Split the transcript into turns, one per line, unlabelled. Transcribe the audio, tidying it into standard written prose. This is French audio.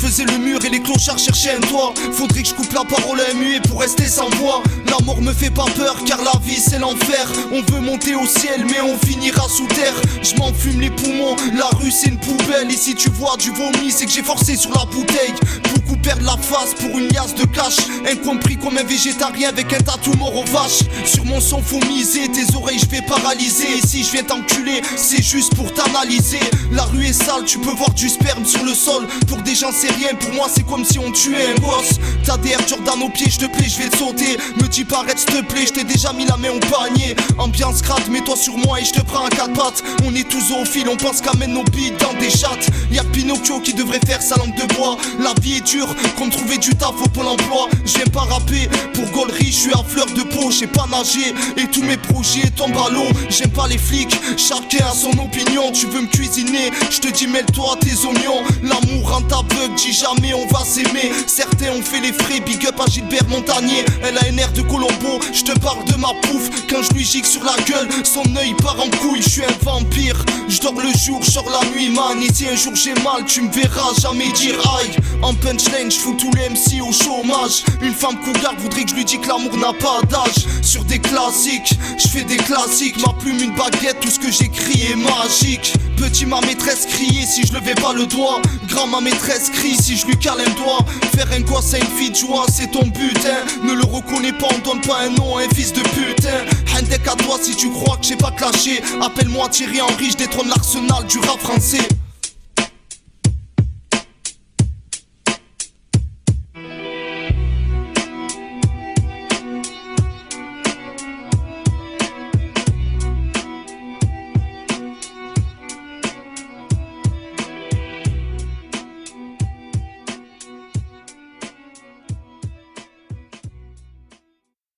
faisais le mur et les clochards cherchaient un toit. Faudrait que je coupe la parole à un muet pour rester sans voix. La mort me fait pas peur car la vie c'est l'enfer. On veut monter au ciel mais on finira sous terre. Je m'enfume les poumons, la rue c'est une poubelle. Et si tu vois du vomi c'est que j'ai forcé sur la bouteille. Beaucoup perdent la face pour une liasse de cash. Incompris comme un végétarien avec un tatou mort aux vaches. Sur mon son faut miser, tes oreilles je vais paralyser. Et si je viens t'enculer c'est juste pour t'analyser. La rue est sale, tu peux voir du sperme sur le sol. Pour des gens c'est rien, pour moi c'est comme si on tuait un boss. T'as des Air Jordan aux pieds, je te plaît, je vais te sauter. Me dis pas arrête s'il te plaît, je t'ai déjà mis la main au panier. Ambiance crade, mets-toi sur moi et je te prends à quatre pattes. On est tous zoophiles, on pense qu'à mettre nos billes dans des chattes. Y'a que Pinocchio qui devrait faire sa langue de bois. La vie est dure, comme trouver du taf au Pôle emploi. Je viens pas rapper, pour Gollery je suis à fleur de peau. J'ai pas nager et tous mes projets tombent à l'eau. J'aime pas les flics, chacun a son opinion. Tu veux me cuisiner, je te dis mêle-toi à tes oignons. L'amour rend aveugle, dis jamais on va s'aimer. Certains ont fait les frais, big up à Gilbert Montagnier. Elle a un air de Colombo, je te parle de ma pouffe. Quand je lui gigue sur la gueule, son œil part en couille. Je suis un vampire, je dors le jour, je sors la nuit man. Et si un jour j'ai mal, tu me verras jamais dire aïe. En punchline, je fous tous les MC au chômage. Une femme cougar voudrait que je lui dise que l'amour n'a pas d'âge. Sur des classiques, je fais des classiques. Ma plume une baguette, tout ce que j'écris est magique. Petit ma maîtresse criait si je levais pas le doigt. Grand ma maîtresse crie si je lui cale un doigt. Faire un gosse à une fille de joie c'est ton butin. Ne le reconnais pas, on donne pas un nom à un fils de putain. Handek à toi si tu crois que j'ai pas clashé. Appelle-moi Thierry Henry, je détrône l'arsenal du rap français.